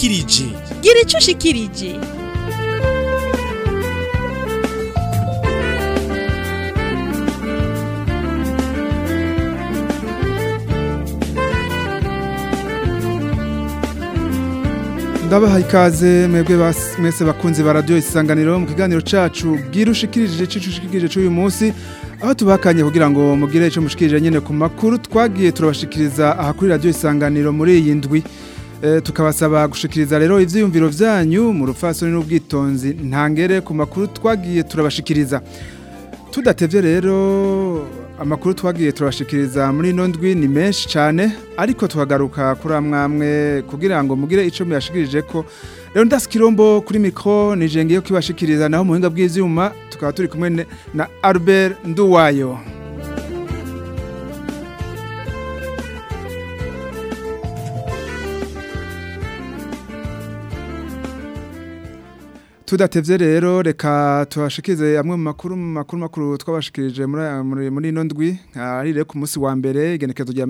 ushikirije. gira ico ushikirije. Ndabaha ikaze mwebwe mwese bakunzi ba radio Isanganiro mu kiganiro cacu gira ushikirije cy'uyu munsi aho tubakanye kugira ngo mugire ico mushikirije nyene ku makuru twagiye turabashikiriza aha kuri radio Isanganiro muri iyi ndwi. Tukabasaba gushikiriza rero ivyiyumviro vyanyu mu rufasoni n'ubwitonzi ntangere ku makuru twagiye turabashikiriza. Tudatevye rero amakuru twagiye turabashikiriza muri ino ndwi ni menshi cyane ariko tuhagaruka kuri amwamwe kugira ngo mugire ico muyashikirije ko rero ndaskirombo kuri micro nije ngiye kibashikiriza naho muhinga bw'ivyuma tukaba turi kumwe na Albert Nduwayo. Tudatevye rero reka tuhashikirize amwe mu makuru twabashikirije muri ino ndwi arire ku munsi wa mbere igenekezo rya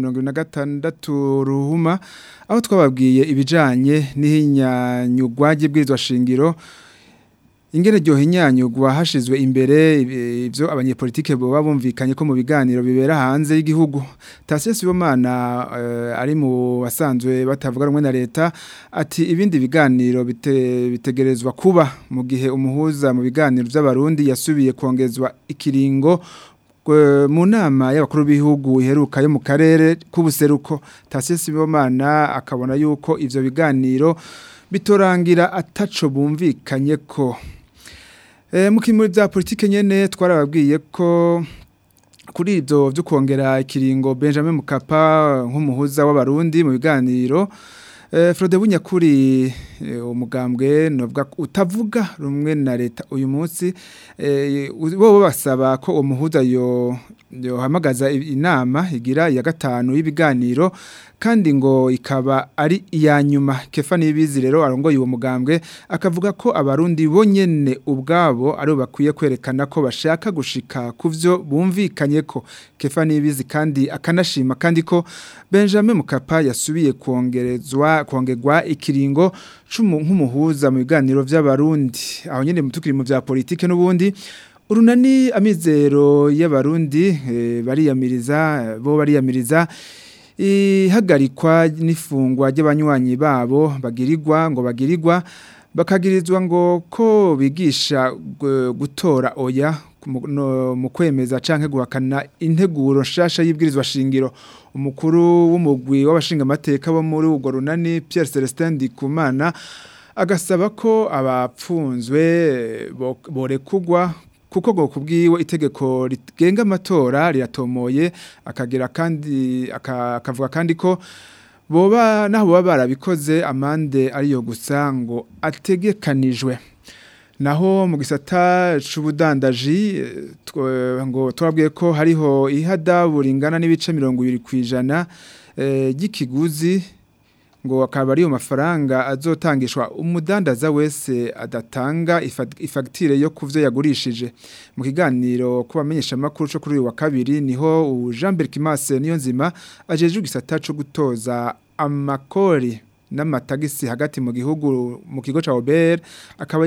26 ruhuma aho twababwiye ibijanye n'ihinyanyugwa ry'ibwirizwa shingiro ingene ryo hinyanyugwa hashizwe imbere ivyo abanyepolitike bo babumvikanye ko mu biganiro bibera hanze y'igihugu. Tasie Sibomana ari mu basanzwe batavuga rumwe na leta ati ibindi biganiro bitegerezwa kuba mu gihe umuhuza mu biganiro by'abarundi yasubiye kongezwa ikiringo mu nama y'abakuru b'ibihugu iheruka yo mu karere k'ubuseruko. Tasie Sibomana akabona yuko ivyo biganiro bitorangira ataco bumvikanye ko mukimuri bya politike nyene twarababwiye ko kuri ivyo byo kongera ikiringo Benjamin Mkapa nk'umuhuza w'abarundi mu biganiro Frode Bunyakuri umugambwe novuga utavuga rumwe na leta uyu munsi bo basaba ko umuhuza yo hamagaza inama igira ya gatanu y'ibiganiro kandi ngo ikaba ari iya nyuma. Kefa Nibizi rero arongoye uwo mugambwe akavuga ko abarundi bonyene ubwabo ari bakwiye kwerekana ko bashaka gushika kuvyo bumvikanye ko. Kefa Nibizi kandi akanashima kandi ko Benjamin Mkapa yasubiye kongerwa ikiringo nk'umuhuza mu biganiro vy'abarundi aho nyene mutukiri mu vya politike n'ubundi urunani amizero y'abarundi bariyamiriza ihagarikwa n'ifungwa ry'abanywanyi babo bagirirwa bakagirizwa ngo ko bigisha gutora oya mu kwemeza canke guhakana integuro nshasha y'ibwirizwa shingiro. Umukuru w'umugwi w'abashinga amateka bo muri urwo runani Pierre Celestin Ndikumana agasaba ko abapfunzwe borekugwa kuko go kubwiwe itegeko rigenga amatora riratomoye akagira kandi akavuga kandi ko boba naho baba barabikoze amande ariyo gusa ngo ategekanijwe. Naho mu gisata c'ubudandaji ngo turabwiye ko hariho ihadabu ringana n'ibice 20% y'ikiguzi ngo akaba ari mafaranga azotangishwa umudandaza wese adatanga ifagitire yo kuvyo yagurishije. Mu kiganiro kubamenyesha makuru cyo kuri uyu wa kabiri niho Jean Berkimase niyo nzima ajeje gisata cyo gutoza amakori n'amatagisi hagati mu gihugu mu kigo ca Ober akaba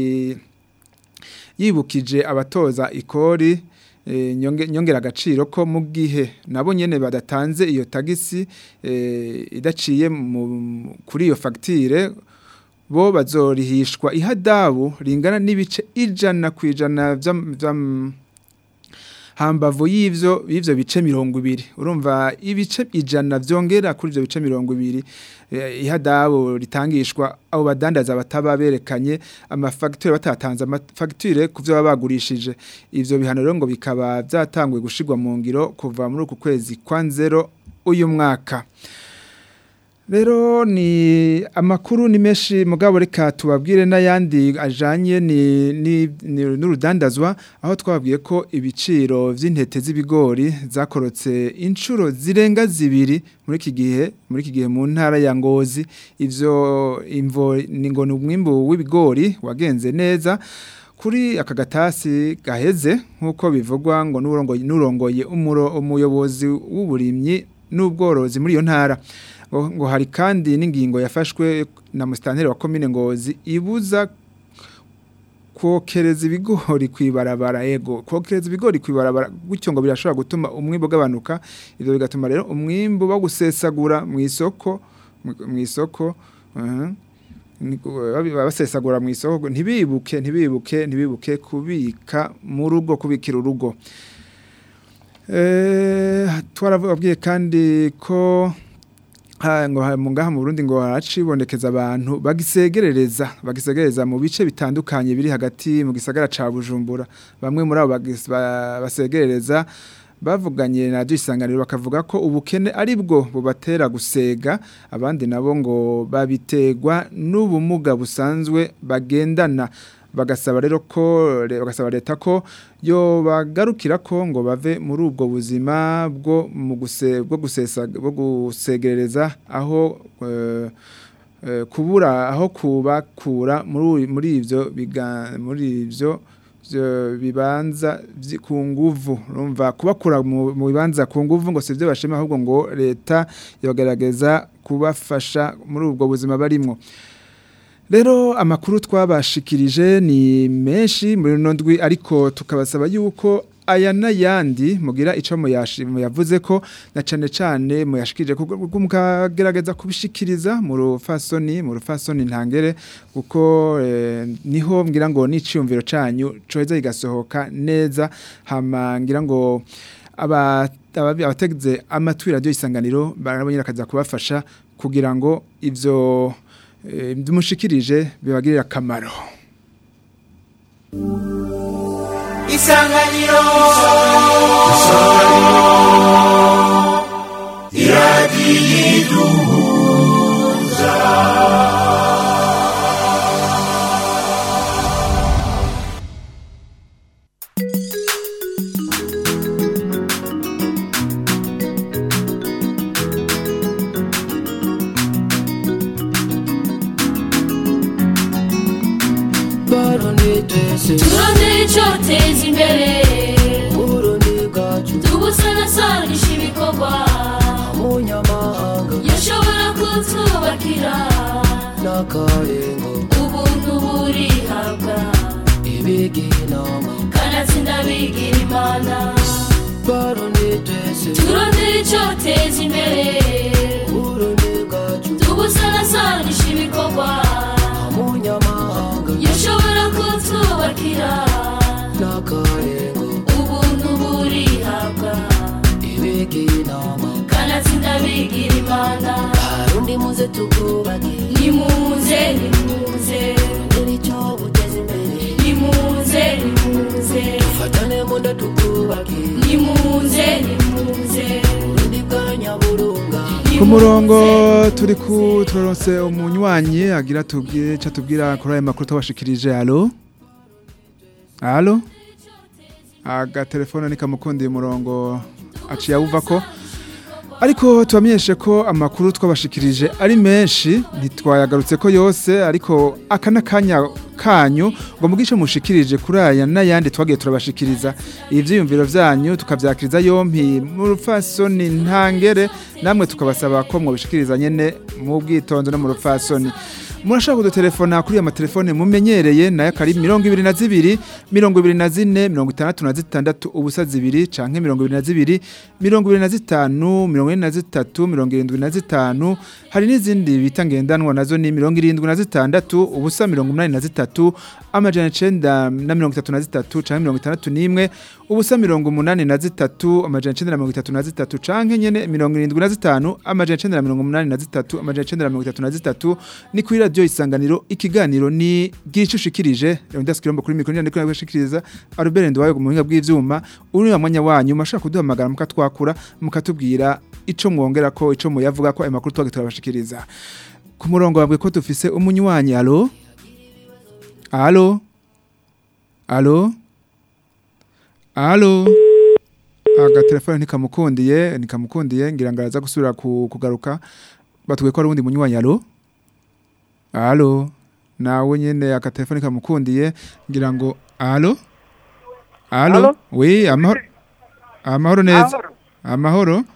yibukije abatoza ikori nyongera agaciro ko mu gihe nabo nyene badatanze iyo tagisi idaciye kuri iyo fagitire bo bazorihishwa ihadabu ringana n'ibice 100% hambavu y'ivyo bice 200. Urumva ibice 100 vyongera kuri ivyo bice 200 ihadabu ritangishwa abo badandaza bataba berekanye amafagitire batatanze amafagitire kuvyo babagurishije. Ivyo bihano rero ngo bikaba byatangwe gushigwa mu ngiro kuva muri uku kwezi kwa 0 uyu mwaka. Rero ni amakuru ni meshi mugabo reka tubabwire n'ayandi ajanye ni n'urudandazwa aho twabwiye ko ibiciro vy'intete z'ibigori zakorotse incuro zirenga zibiri muri iki gihe mu ntara ya Ngozi. Ivyo imvo ni ngo n'umwimbu w'ibigori wagenze neza kuri akagatasi gaheze nkuko bivugwa ngo nurongoye umuyobozi w'uburimyi n'ubworozi muri iyo ntara. ngo hari kandi n'ingingo yafashwe na musitanteri wa komine Ngozi ibuza kokereza ibigori kwibarabara kokereza ibigori kwibarabara gutyo ngo birashobora gutuma umwimbo gabanuka ivyo bigatuma rero umwimbo bagusesagura mu isoko basesagura mu isoko ntibibuke kubika mu rugo kubikira urugo twarababwiye kandi ko ngo ngaha mu Burundi ngo haracibonekeza abantu bagisegereza mu bice bitandukanye biri hagati mu gisagara ca Bujumbura bamwe muri abo basegereza bavuganye na Isanganiro bakavuga ko ubukene ari bwo bubatera gusega abandi nabo ngo babitegwa n'ubumuga busanzwe bagendana bagasaba leta ko yo bagarukira ko ngo bave muri ubwo buzima bwo gusegereza aho kubura aho kubakura muri ivyo bibanza ku nguvu urumva kubakura mu bibanza ku nguvu ngo sivyo bashima ahubwo ngo leta yogerageza kubafasha muri ubwo buzima barimwo. Rero amakuru twabashikirije ni menshi muri nondwi ariko tukabasaba yuko aya nayandi mugira ico yavuze ko na cane muyashikirije mukagerageza kubishikiriza mu rufasoni ntangere kuko niho ngira ngo n'iciyumviro canyu coheza igasohoka neza hama ngira ngo abategeze amatwi radio Isanganiro barabonyera akaza kubafasha kugira ngo ivyo dumushikirije bibagirira akamaro. Isanganiro iradiyiduhuza Turondere icoteza imbere tubusanasanisha ibikorwa yashobora kutwubakira ubuntu burihabwa kanatsinda bigira imana turondere icoteza imbere tubusanasanisha ibikorwa yashobora kutwubakira ubuntu burihabwa kanatsinda bigira imana Barundi muze tukubake nimuze icyo guteza imbere nimuze dufatane munda tukubake nimuze Burundi bwa Nyaburunga ku murongo turi turonse umunywanyi agira tubwira kuri aya makuru twabashikirije. Allo aga telefone nikamukundiye umurongo aciye avuga ko ariko tubamenyeshe ko amakuru twabashikirije ari menshi ntitwayagarutse ko yose ariko akana kanya kanyu ngo mugishe mushikirije kuri aya nayandi twagiye turabashikiriza ivyiyumviro vyanyu tukavyakiriza yompi mu rufasoni ntangere namwe tukabasaba ko mwobishikiriza nyene mu bwitonzo no mu rufasoni. Murashaka kudutelefona kuri ya matelefone mumenyereye nayo kari 22 24 66 ubusa 2 canke 22 25 43 hari n'izindi bita ngendanwa nazo ni 76 ubusa 83 amajana 933 canke 61 ubusa 83 amajana 933 canke nyene 75 amajana 983 amajana 933 ni kuri radio Isanganiro. Ikiganiro ni gicushikirije ndaskirombo kuri mikoro ndiko nabashikiriza Albert Ndwaye mu buhinga bw'ivyuma uri amanya wanyu mashaka kuduhamagara mukatwakura mukatubwira ico mwongera ko ico muyavuga ko amakuru twagitwabashikiriza ku murongo wabwe ko dufise umunywanyi. Allo aga telefone nikamukundiye ngira ngaraza gusubira kugaruka batubwiye ko ari undi munywanyi. Allo nawe nyene aka telefone kamukundiye ngira ngo allo oui amahoro neza amahoro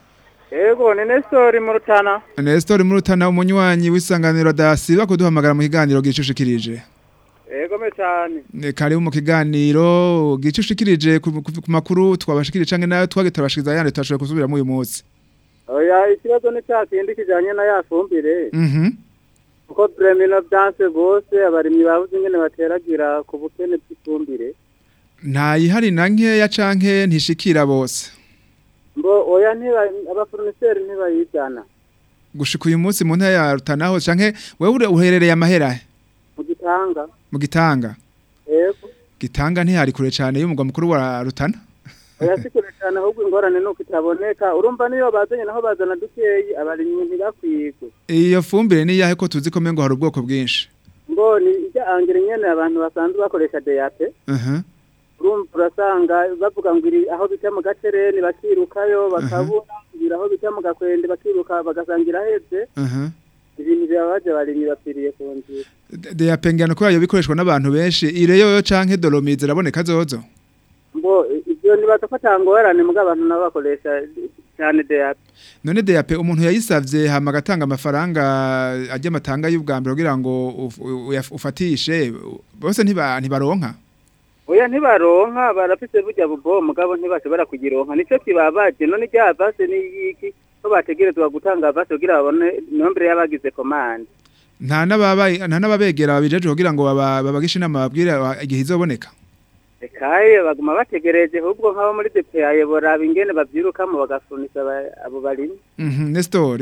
Ego ni Nestor mu Rutana. Nestor mu Rutana umunywanyi w'isanganiro dasiba kuduhamagara mu kiganiro gicushikirije. Ego me cyane. Karibu mu kiganiro gicushikirije ku makuru twabashikirije canke nayo twagitabashikiza yandi twashoboye kusubira mu uyu munsi. Oya ikibazo ni cyakindi kijanye na yafumbire. Kuko premino dance gose abarimyi bavuze ingene bateragira ku bukene bw'ifumbire. Nta yihari na nkeya canke ntishikira bose. Mbo oya abafurniseri ntibayizana. Gushika uyu munsi mu ntara ya Rutanaho canke wewe uherereye amahera? Mu Gitanga. Yego. Gitanga ntihari kure cyane y'umugwa mukuru wa Rutana. Oya sikure cyane ahubwo ingorane nuko itaboneka urumva niyo bazanye naho bazana dukeyi abarimyi ntibakwiye. Iyo fumbire ni yahe ko tuzi ko mengo hari ubwoko bwinshi. Mboni ijya angere nyene abantu basanzwe bakoresha DAP. Urumva urasanga bavuga ngo iri aho bita mu gacereni bakirukayo bakabura ngira aho bita mu gakwende bakiruka bagasangira heze. Ibintu byabaje barimyi bapiriye ku nzira. DAP ngano ko yayo bikoreshwa n'abantu benshi ireyo canke dolomize iraboneka zozo. Mbo ibyo nibatafata ngorane muga abantu nabakoresha cyane DAP. None DAP umuntu yayisavye hama gatanga amafaranga ajya matanga y'ubwambere kugira ngo ufatishe bose ntibaronka. Oya ntibaronka barafise burya bubo mugabo ntibashobora kugironka nico kibabaje none rya base ni yiki ko bategerezwa gutanga base kugira babone nombre y'abagize commande. Nta nababegera babijeje kugira ngo babagishe inama babwira igihe izoboneka. Ekaye baguma bategereje ahubwo nk'abo muri DPA boraba ingene bavyirukamo bagafunisa abo barimo. Nestor.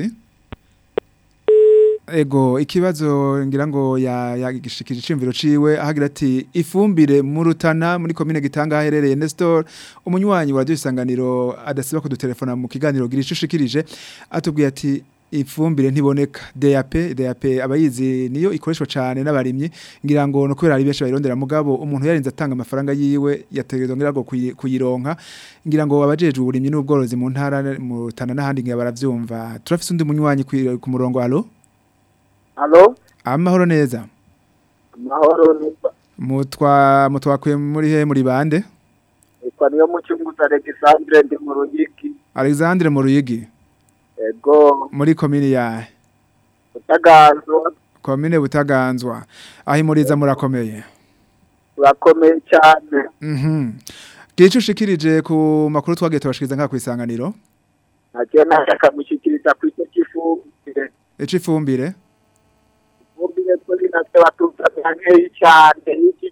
Ego ikibazo ngira ngo yagishikije icimviro ciwe ahagira ati ifumbire mu Rutana muri commune Gitanga haherereye Nestor umunywanyi wa dusanganiro adasiba kudutelefona mu kiganiro gira icushikirije atubwiye ati ifumbire ntiboneka DAP abayizi niyo ikoreshwa cyane n'abarimyi ngira ngo no kubera ari benshi bayirondera mugabo umuntu yarinze atanga amafaranga yiwe yategerezwa ngira ngo kuyironka ngira ngo abajeje uburimyi n'ubworozi mu ntara mu Rutana n'ahandi ngira baravyumva turafise undi munywanyi ku murongo alo. Halo? Amahoro neza. Amahoro neza. Mutwakuye muri he muri bande? Kwa niyo muchunguza Alexandre ndi mu Ruyigi. Alexandre mu Ruyigi. Ego. Muri komini yahe? Butaganzwa. Komine Butaganzwa. Aho imuriza murakomeye. Urakomeye cyane. Gicu ushikirije ku makuru twagiye tubashikiriza nka kwisanganiro? Naje nashaka mushikiriza ku icyo kifumbire. Ifumbire? Ifumbire twari natwe batuzanye cyane iki.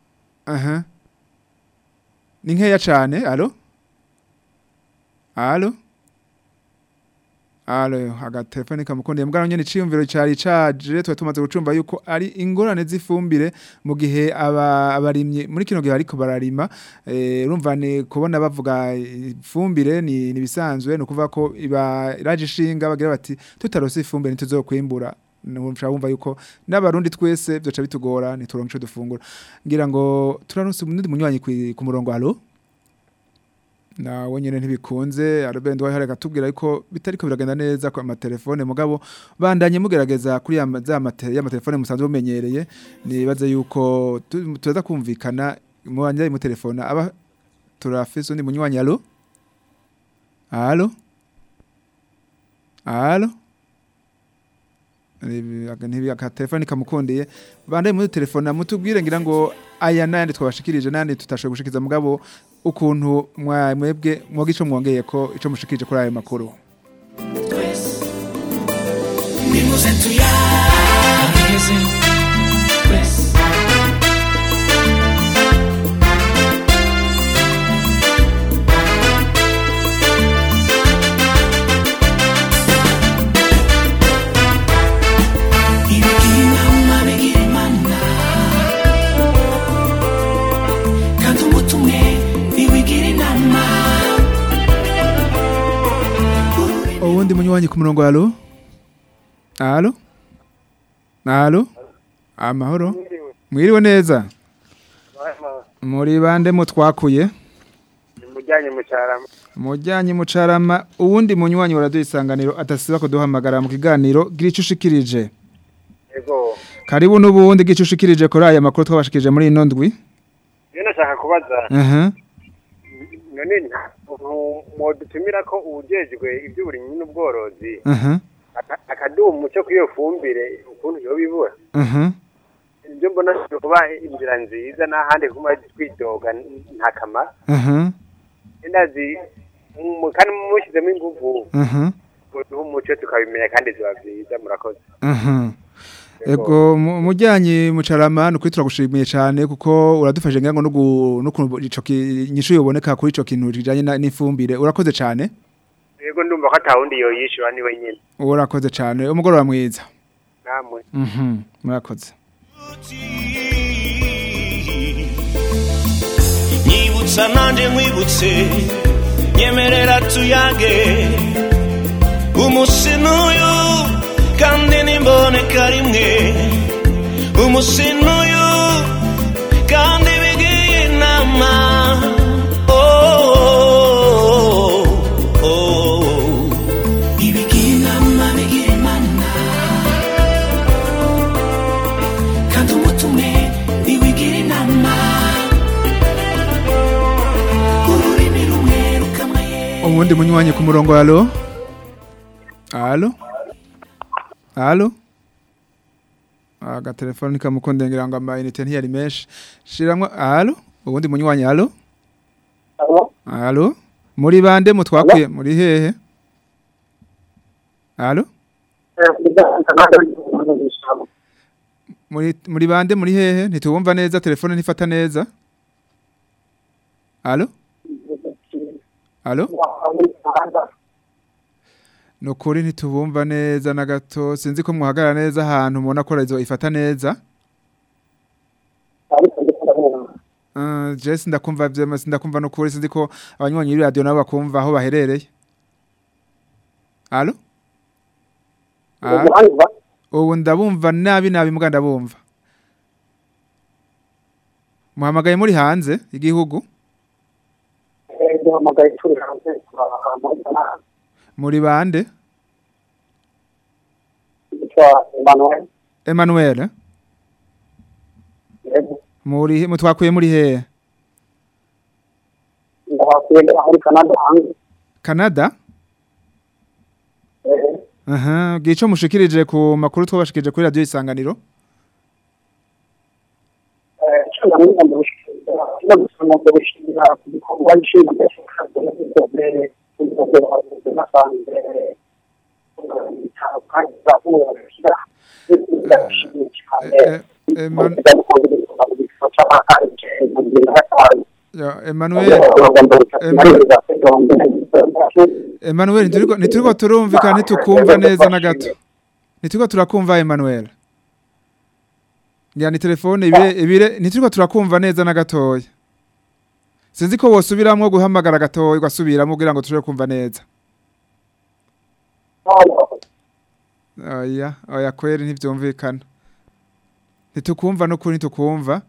Ni nkeya cyane, alo? Alo? Alo, agatelefone kamukundiye mbwa nyene ciyumviro cyari caje twa tumaze gucumba yuko ari ingorane z'ifumbire mu gihe abarimye muri kino gihe ariko bararima urumva ni kubona bavuga ifumbire ni bisanzwe no kuvuga ko iraje ishinga bagira bati tutarose ifumbire ntituzokwimbura numva wumva yuko n'abarundi twese byoca bitugora nituronke ico dufungura ngira ngo turaronse undi munywanyi ku murongo alo na wenyene ntibikunze arabende wahareka tubwira yuko bitariko biragenda neza kwa amatelefone mugabo bandanye mugerageza kuri y'amatelefone musanzwe bumenyereye nibaze yuko tuza kumvikana mu banje mu telefone aba turafise undi munywanyi alo nibi akatelefone kamukundiye bandaye mu telefone mutubwire ngira ngo aya nandi twabashikirije nandi tutashoboye gushikiza mugabo ukuntu mwebwe mwogico mwongeye ko ico mushikije kuri ayo makuru nimuze tuyageze uwundi munywanyi ku murongo alo amahoro mwiriwe neza muri bande mutwakuye mujyanye mucarama uwundi munywanyi waradusanganiro atasiba kuduhamagara mu kiganiro gira ico ushikirije yego karibu n'ubundi gico ushikirije kuri aya makuru twabashikije muri ino ndwi nashaka kubaza none mwodutumira ko ujejwe iby'uburimyi n'ubworozi akaduha umuco kuri iyo fumbire ukuntu yo bibura ibyo mbona kuba inzira nziza n'ahandi kuma twidoga nta kamara ndazi kandi mushyizemo ingufu duha umuco tukabimenya kandi ziba byiza murakoze ego mujyanye mucarama nukuri turagushimiye cyane kuko uradufashe ngira ngo no ico kinyishu yoboneka kuri ico kintu kijanye n'ifumbire urakoze cyane yego ndumva ko atawundi yoyishura ni wenyine urakoze cyane umugoroba mwiza namwe murakoze nyibutsa nanje nkwibutse nyemerera tuyage umusinuyu kandi nimboneka rimwe umusinuyu kandi bigiye inama ibigiye inama bigira imana kandi umutume ntiwigira inama ururimi rumwe rukamwe ubundi munywanyi ku murongo alo agatelefoni kamukondengera ngo amayinite ntiyari menshi shiramwe ubundi munywanyi alo muri bande mutwakwiye muri hehe muri bande muri hehe ntitubumva neza telefone ntifata neza alo nukuri ntitubumva neza na gato sinzi ko muhagarara neza ahantu mubona ko rezo ifata neza Jesse ndakumva vyema sindakumva nukuri sinzi ko abanywanyi radio nabo bakumva aho baherereye alo ubu ndabumva nabi muga ndabumva muhamagaye muri hanze igihugu muri bande Emmanuel muri mutwakuye muri he Canada gico mushikirije ku makuru twabashikije kuri radio Isanganiro Emmanuel ntituriko turumvikana ntitukumva neza na gato ntituriko turakumva Emmanuel yani telefone ibire ntituriko turakumva neza na gatoya sinzi ko wosubiramwo guhamagara gatoya ugasubiramo kugira ngo tureke kumva neza oya kweri ntivyumvikana ntitukumva no kuri ntitukumva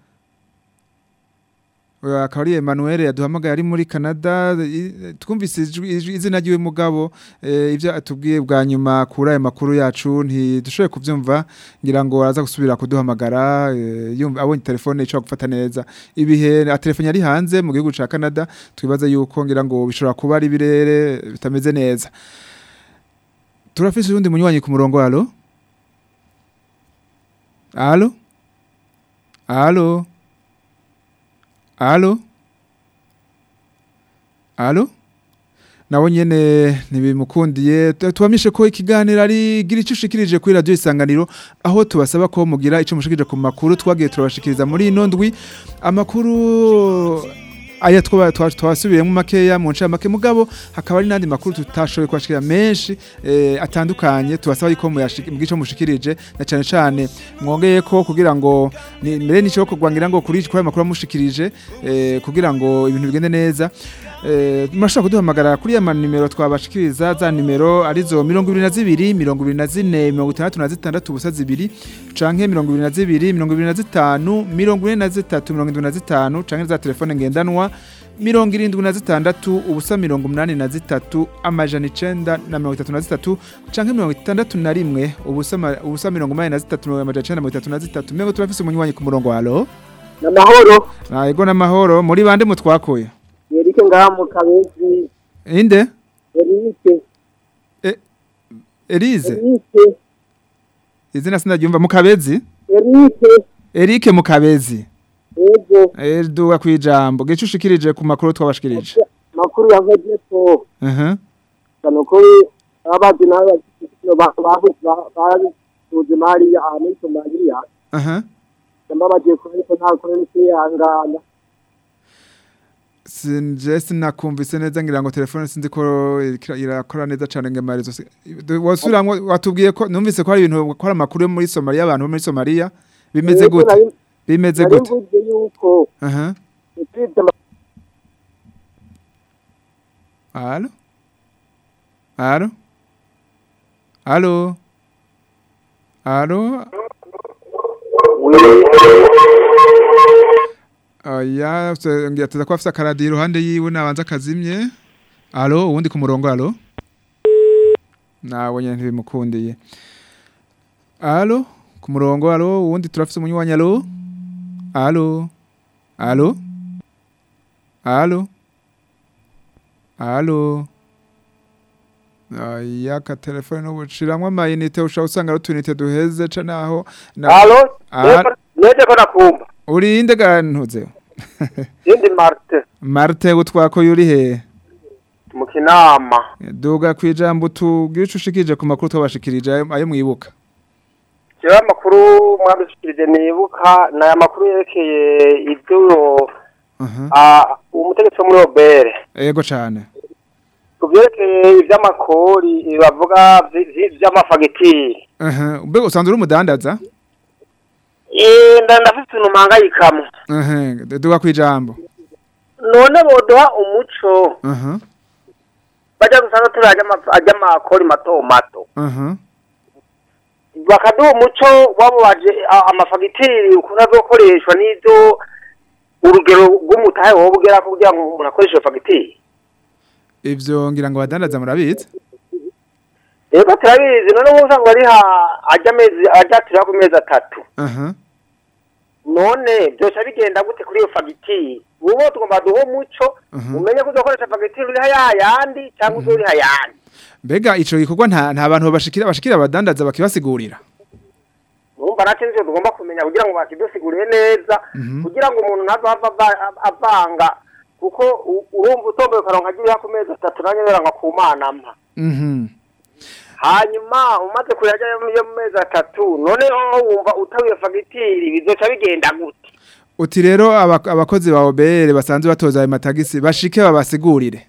akari Emmanuel yaduhamagaye ari muri Canada twumvise izina ryiwe mugabo ivyo atubwiye bwa nyuma kuri aya makuru yacu ntidushoboye kuvyumva ngira ngo araza gusubira kuduhamagara yumva abonye telefone ico gufata neza ibihe telefone yari hanze mu gihugu ca Canada twibaza yuko ngira ngo bishobora kuba ari birere bitameze neza turafise urundi munywanyi ku murongo Alo nawo nyene nibimukundiye tubamishe ko ikiganiro ari gira icushikirije kuri radio Isanganiro aho tubasaba ko mugira ico mushikirije ku makuru twagiye turabashikiriza muri ino ndwi amakuru aya twasubiremo makeya mu ncamake mugabo hakaba ari nandi makuru tutashoboye kwashikira menshi atandukanye tubasaba yuko mugico mushikirije na cyane cyane mwongeye ko kugira ngo mbere nico kugwangira ngo kuri aya makuru mushikirije kugira ngo ibintu bigende neza murashobora kuduhamagara kuri ya nimero twabashikiriza za nimero arizo 22 24 66 ubusa 2 canke 22 25 43 canke za telefone ngendanwa 76 ubusa 83 amajana 933 canke 61 ubusa 83 amajana 933 mego turafise umunywanyi ku murongo halo namahoro yego namahoro muri bande mutwakoye Eric Eric ngaha mu Kabezi. Inde? Eric. Elize. Eric. Izina sinaryumva mu Kabezi? Eric. Eric mu Kabezi. Yego. Duga kwijambo. Gicu ushikirije ku makuru twabashikirije. Makuru yavuze ko. Kanoko abazi nawe bavuze Maria Anito Maria. Ndambaje ko ariko nta kore n'iyangana. Sinje sinakumvise neza ngira ngo telefone sinzi ko irakora neza cyane ngemarizo. Wasuramwe watubwiye ko numvise ko hari ibintu ko hari amakuru yo muri Somalia abantu muri Somalia bimeze gute? Bimeze gute? Yuko. Allo? Allo? Allo? Allo? Ya ngiyateza ko afisa karadi iruhande yiwe nabanza kazimye. Allo, uwundi ku murongo allo? Nawe nyene ntibimukundiye. Allo, ku murongo allo, uwundi turafise umunywanyi allo? Allo? Allo? Allo? Allo? Ya ka telefone no buciramwe amayinite usha usanga rutunite duheze ca naho. Allo? Neze ko nakumva. Uri inde gantuze? Indi Marte. Marte utwako yuri he? Mu Kinama. Duga kwijambo tugice ushikije ku makuru twabashikirije ayo mwibuka. Kira makuru mwabishikirije nibuka na makuru yerekeye ibyo umutegetsi muri Obere. Yego cyane. Kuvyerekeye ivy'amakori bavuga vy'amafagitire. Ube usanzwe uri umudandaza? Ndafite numangayikamo. Duga kwijambo. None bodoha umuco. Baja gusanga turaje amakori mato mato. Bakaduha umuco wabo baje amafagitire ukuna zokoreshwa nizo urugero rw'umutahe wo bugera kugira ngo umuntu akoreshe fagitire. Ivyo ngira ngo badandaza murabizi? Yego turabizi none usanga bari ajatira ku mezi 3. None byose bigenda gute kuri iyo fagitire? Uwo tugomba duho muco umenye ko uzakoresha fagitire uri hayandi cyangwa uri hayandi. Mbega ico gikorwa nta bantu bashikira abadandaza bakibasigurira. Urumva nacenze tugomba kumenya kugira ngo bakidusigurire neza kugira ngo umuntu ntazava avanga kuko urumva utombe karonka agiye ku mezi 3 nanye beranga ku mana mpa. Hanyuma umaze kuyaja yo mu mezi 3 none wumva utawiye fagitire bizoca bigenda gute? Uti rero abakozi ba Obere basanzwe batoza ayo matagisi bashike babasigurire.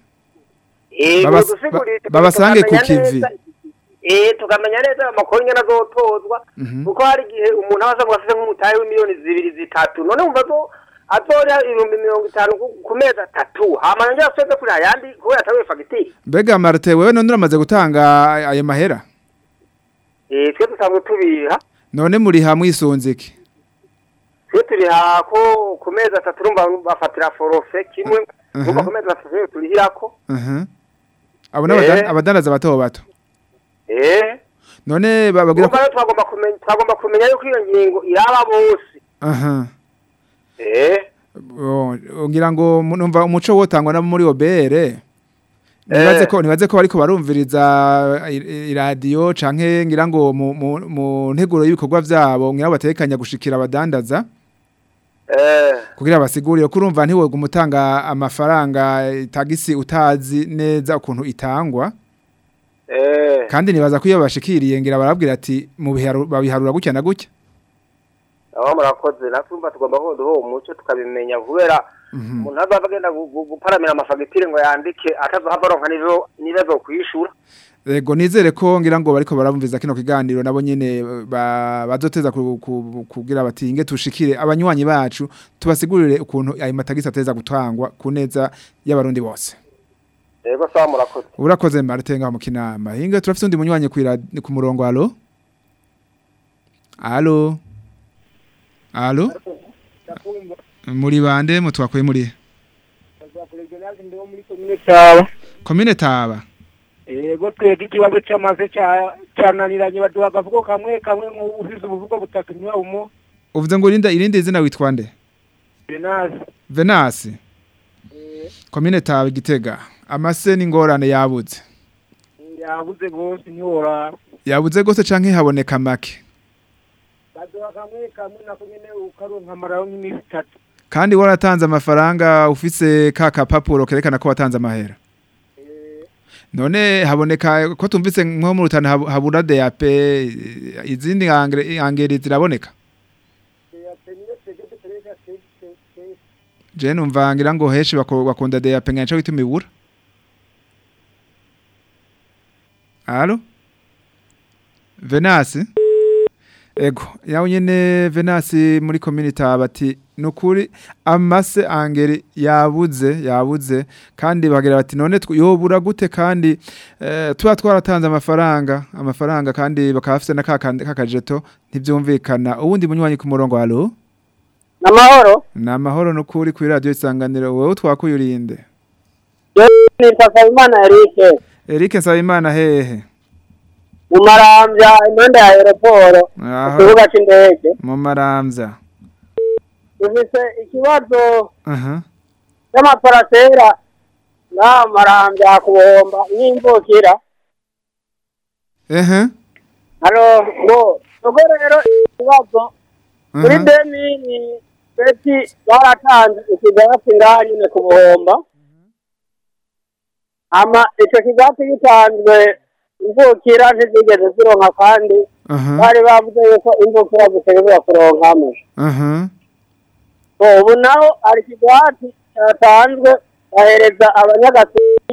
Babasange ku kivi. Tukamenya neza amakuru nyana zotozwa kuko hari gihe umuntu abaza afite nk'umutahe w'imiliyoni 2-3 none umva zo atora 50 ku mezi 3 hama njya afite kuri ayandi ko yatawe fagitire. Mbega Marte wewe none uramaze gutanga ayo mahera? Twe dusanzwe tubiha. None muri hamwe isonzeke. Twe turiha ko ku mezi 3 urumva bafatira forofe kimwe urumva ku mezi 3 turihirako. Abona abadandaza bato. None babagira ko twagomba kumenya yuko iyo ngingo iraba bose. Ngira ngo numva umuco wotangwa na muri Obere. Nibaze ko bariko barumviriza iradio canke ngira ngo mu nteguro y'ibikorwa vyabo ngira batekanya gushikira abadandaza. Kugira basigurire ko urumva ntiwe gumutanga amafaranga tagisi utazi neza ukuntu itangwa. Kandi nibaza ko iyo bashikiriye ngira barabwira ati mu babiharura gutya na gutya. Aba murakoze nakumva tugomba ko duho umuco tukabimenya kubera umuntu azavagenda guparamira amafagitire ngo yandike atazahabaronka nibezo kwishura. Yego nizere ko ngira ngo bariko barabumviza kino kiganiro nabo nyene bazoteza kugira batinge tushikire abanywanyi bacu tubasigurire ukuntu ayo matagisi ateza gutangwa kuneza y'abarundi bose. Yego sawa murakoze. Urakoze Marte nga mu Kinama. Hinga turafite undi munywanyi ku murongo allo. Allo? Muri bande mutwakoye muri? Komine Taba. Yego twege ikibazo cy'amaze cyananiranye baduha gavugo kamwe uhize ubuvugo butakinywa umo. Uvuze ngo irindi izina witwa nde? Venasi. Komine Taba Gitega. Amase n'ingorane yabuze. Yabuze gose ntiworaba. Yabuze gose canke haboneka make. Badoha kamwe nako nyene ukaronka amaraho nk'imisi 3. Kandi waratanze amafaranga ufise ka kapapuro kerekana ko watanze amahera. None haboneka ko tumvise nko mu rutana habura DAP izindi angeri ziraboneka. Je numva ngira ngo heshi bakunda DAP nganco bituma ibura. Allo? Venasi? Ego, yawo nyene Venasi muri community abati nukuri amase angeri yabuze kandi bagira bati none yobura gute kandi tuba twaratanze amafaranga kandi bakafise na kakajeto ntivyumvikana ubundi munywanyi ku murongo allo Namahoro nukuri ku radio Isanganiro wewe twakuyurinde Ni Nsabimana Eric Nsabimana hehe mu Maramvya impande ya aeroport kuvuga c'indege mu Maramvya Ufise ikibazo y'amaparasera na Maramvya kuhomba n'imvukira Halo ngo rero ikibazo kuri demi beti baratanze ikigati nganyine kubuhomba ama icyo kigati gitanzwe imvukira ntizigeze zironka kandi bari bavuze yuko imvukira zitegerezwa kuronkamo ubu naho ari kigati cyatanzwe bahereza abanyagasozi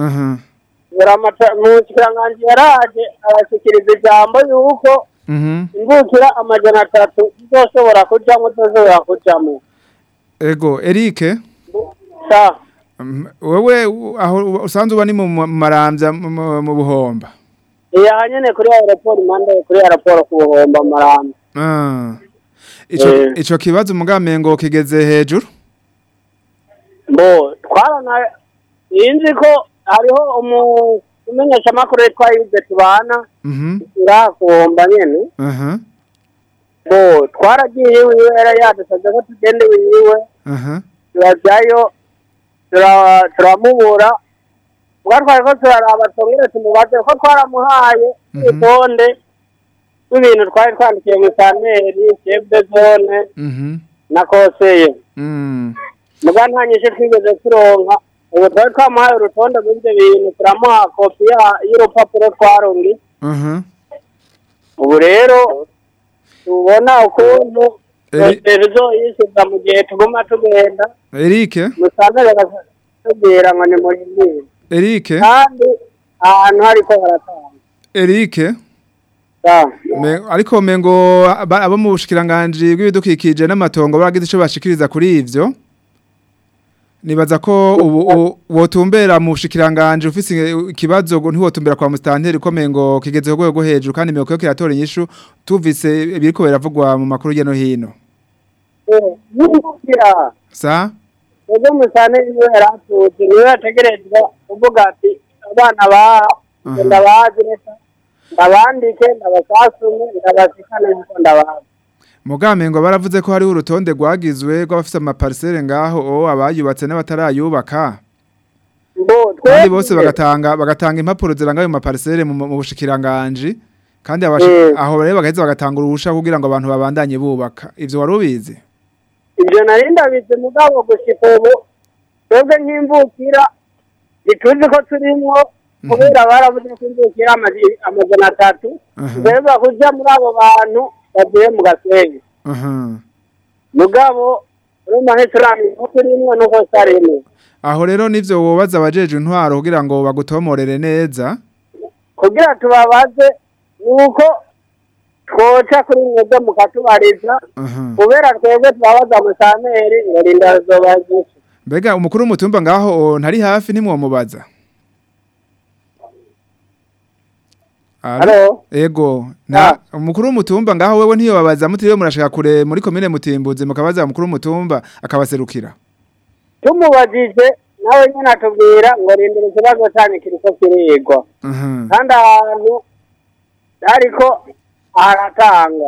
mu kiranganji yaraje abashikiriza ijambo yuko imvukira 300 zizoshobora kujamo zizobora kujamo Ego Eric sa wewe aho usanzwe uba ni mu Maramvya mu Buhomba nyene kuri aeroport mande kuri aeroport ku Buhomba Maramvya ico kibazo mugamengo kigeze hejuru Bo twarana inzi ko hariho umenyesha makuru twayize tubana kuhomba nyene Bo twaragiye wiwe yadusabye ko tugende wiwe turajyayo turamubura twari ko turaraba tongere tumubaze ko twaramuhaye itonde ibintu twari twandikiye mu saneri chef de zone na koseye muga ntanyishe twigeze turonka ubu twari twamuhaye urutonde rw'ibyo bintu turamuha kopi y'urupapuro twarungi ubu rero tubona ukuntu ejo yishyuza mu gihe tuguma tugenda Eric musanze bagatubwira ngo ni muri Eric kandi ahantu hariko baratanga Eric ariko mengo abo mu bushikiranganje bw'ibidukikije n'amatongo baragize ico bashikiriza kuri ivyo nibaza ko ubu wotumbera mu bushikiranganje ufise ikibazo ntiwotumbera kwa mustanteri ko mengo kigeze ku rwego hejuru kandi mengo kiratora inyishu tuvise biriko biravugwa mu makuru y'no hino sa ubwo mustanteri niwe yaratuze niwe yategerezwa kuvuga ati abana ndabazi neza ndabandike ndabasasume ndabashikane nko ndabazi Mugamengo baravuze ko hari urutonde rwagizwe rw'abafite amaparcelle ngaho abayubatse n'abatarayubaka kandi bose bagatanga impapuro ziranga ayo maparcelle mu bushikiranganje kandi aho rero bagaheza bagatanga uruhusha kugira ngo abantu babandanye bubaka ivyo wari ubizi ibyo nari ndabizi mugabo gushika ubu twebwe nk'imvukira bituzi ko turimo kubera baravuze ko imvukira 300 twebwe kuja muri abo bantu bagiye mu Gasenyi mugabo urumva nk'isirani turimo nuko sarimo aho rero nivyo wobaza abajeje intwaro kugira ngo bagutomorere neza kugira tubabaze nuko twoca kuri mwebwe mukatubariza kubera twebwe tubabaza musaneri ngo rinda zobagisha mbega umukuru w'umutumba ngaho ntari hafi ntimwomubaza Halo ego umukuru w'umutumba ngaho wewe ntiyo babaza mutiriwe murashaka kure muri komine Mutimbuzi mukabaza umukuru w'umutumba akabaserukira tumubajije nawe nyine atubwira ngo rindira ikibazo cyane kiriko kirigwa kandi ahantu ariko aratanga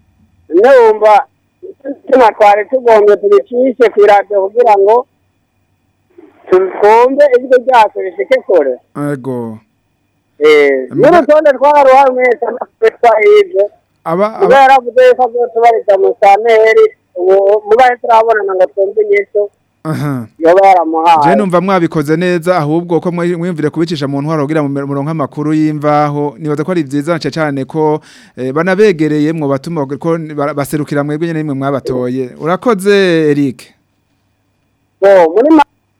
numva twari tugombye tubicishe ku radio kugira ngo twumve ijwi ryacu rishike kure yego n'urutonde twaruhawe mwese amatwi twahibye ubwo yaravuze yuko azotubariza mu saneri mubahe turabonana ngo twumve inyishu yoba yaramuhaye je numva mwabikoze neza ahubwo ko mwiyumvire kubicisha mu ntwaro kugira muronka amakuru y'imvaho nibaza ko ari vyiza cyane ko banabegereye mwo batuma ko baserukira mwebwe nyene nimwe mwabatoye urakoze Eric muri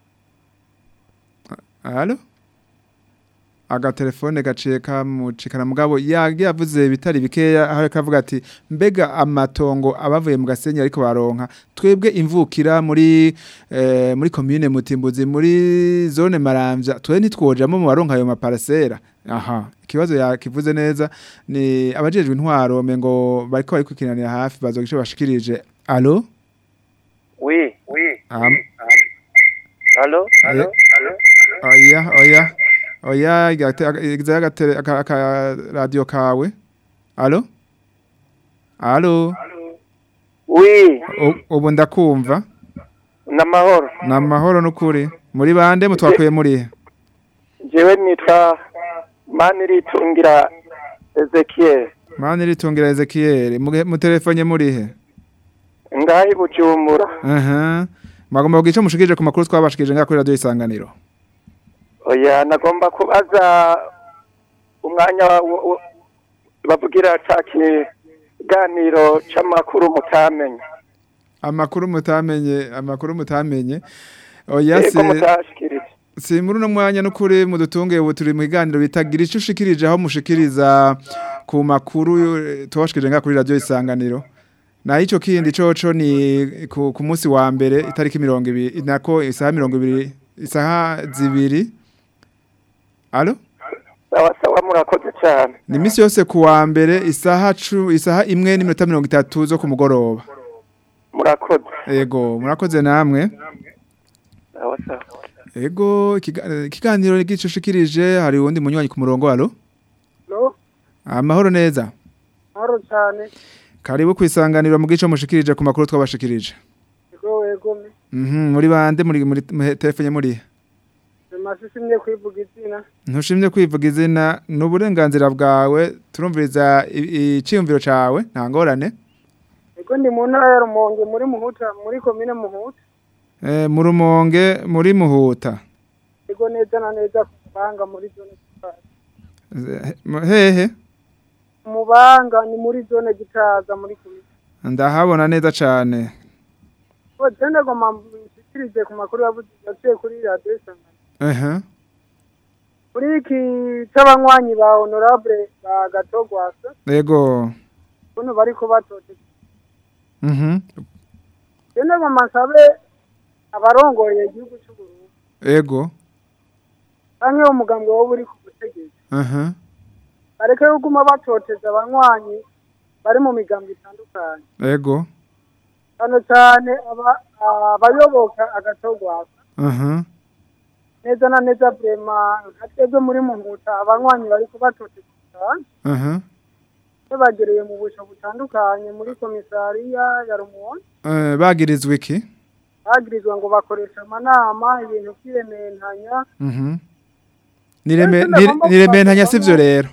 Allo agatelefone gaciye kamucikana mugabo yavuze bitari bikeya aho kavuga ati mbega amatongo abavuye mu Gasenyi ariko baronka twebwe imvukira muri commune Mutimbuzi muri zone Maramvya twe nitwojamo mu baronka ayo maparcela ikibazo yakivuze neza ni abajejwe intwaro mengo bariko kwikinanira hafi bazogisho bashikirije allo oui allo oya igazagate aka radio kawe allo oui ubu ndakumva namahoro nukuri muri bande mutwakuye muri jewe nitwa Maniritungira Ezekiel mu telefone muri he ngahi Bujumbura magomba kugica mushikije ku makuru twabashikije nga kuri radio Isanganiro oya nagomba kubaza umwanya bavugira kiganiro c'amakuru mutamenye amakuru mutamenye oya si muri no mwanya n'ukuri mudutunge ubu turi mu kiganiro bitagira ico ushikirije aho mushikiriza ku makuru twabashikije nga kuri radio Isanganiro na ico kindi coco ni ku munsi wa mbere itariki 20 nako isaha 20 isaha 2 Allo? Sawa murakoze cyane. Ni misi yose ku wa mbere isaha 1:30 zo ku mugoroba. Murakoze. Yego, murakoze namwe. Sawa. Yego, ikiganiro gicushikirije hari undi munywanyi ku murongo allo? Allo? Amahoro neza. Mahoro cyane. Karibu kwisanganira mu gico mushikirije ku makuru twabashikirije. Yego. Muri bande muri telefone muri. Mashishimye kwivuga izina. Ntushimye kwivuga izina n'uburenganzira bwawe turumviriza iciyumviro cawe nta ngorane. Ego ndi mu ntara ya Rumonge muri Muhuta muri commune Muhuta. Mu Rumonge muri Muhuta. Ego neza na neza kubanga muri zone Gitaza. Hehe. Mubanga ni muri zone Gitaza muri commune. Ndahabona neza cane. Tenda goma mbikirije ku makuru yavuze kuri radio Isanganiro. Kuri iki c'abanywanyi ba honorable ba Gatogwasa. Yego. Kuno bariko batote. Tenda goma sabe abarongoye igihugu cy'u Burundi. Yego. Bamwe umugambwe wo buri ku butegetsi. Bareke kuguma batoteza abanywanyi bari mu migambwe itandukanye. Yego. Cyane abayoboka Agatogwasa. Neza na neza brema hatebwe muri Muhuta abanywanyi bari kubatoteza. Bagereye mu busho butandukanye muri komisariya ya Rumonge. Bagirizwe iki? Bagirizwa ngo bakoresha amanama ibintu by'irementanya. Nirementanya sivyo rero.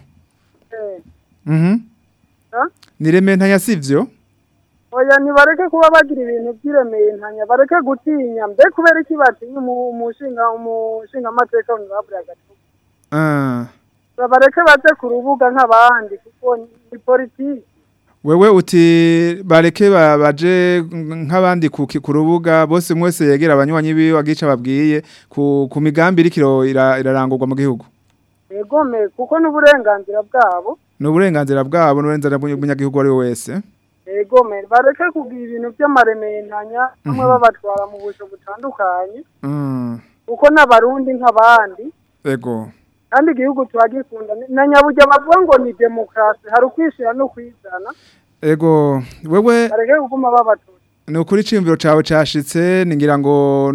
Nirementanya sivyo? Oya nibareke kuba bagira ibintu by'irementanya bareke gutinya mbe kubera iki batinya umushinga amateka honorable Agatogwasa. Bareke baze ku rubuga nk'abandi kuko ni politiki. Wewe uti bareke baje nk'abandi ku rubuga bose mwese yegera abanywanyi biwe agica babwiye ku migambi irikiro irarangurwa mu gihugu. Yego kuko n'uburenganzira bwabo. N'uburenganzira bwabo n'uburenganzira bw'umunyagihugu ari wese. Yego bareke kugira ibintu by'amarementanya bamwe babatwara mu busho butandukanye. Kuko n'abarundi nk'abandi. Yego. Kandi igihugu twagikunda na nyaburya bavuga ngo ni demokrasi hari ukwishira no kwizana. Yego wewe bareke kuguma babatutse. Ni ukuri ciyumviro cawe cashitse ningira ngo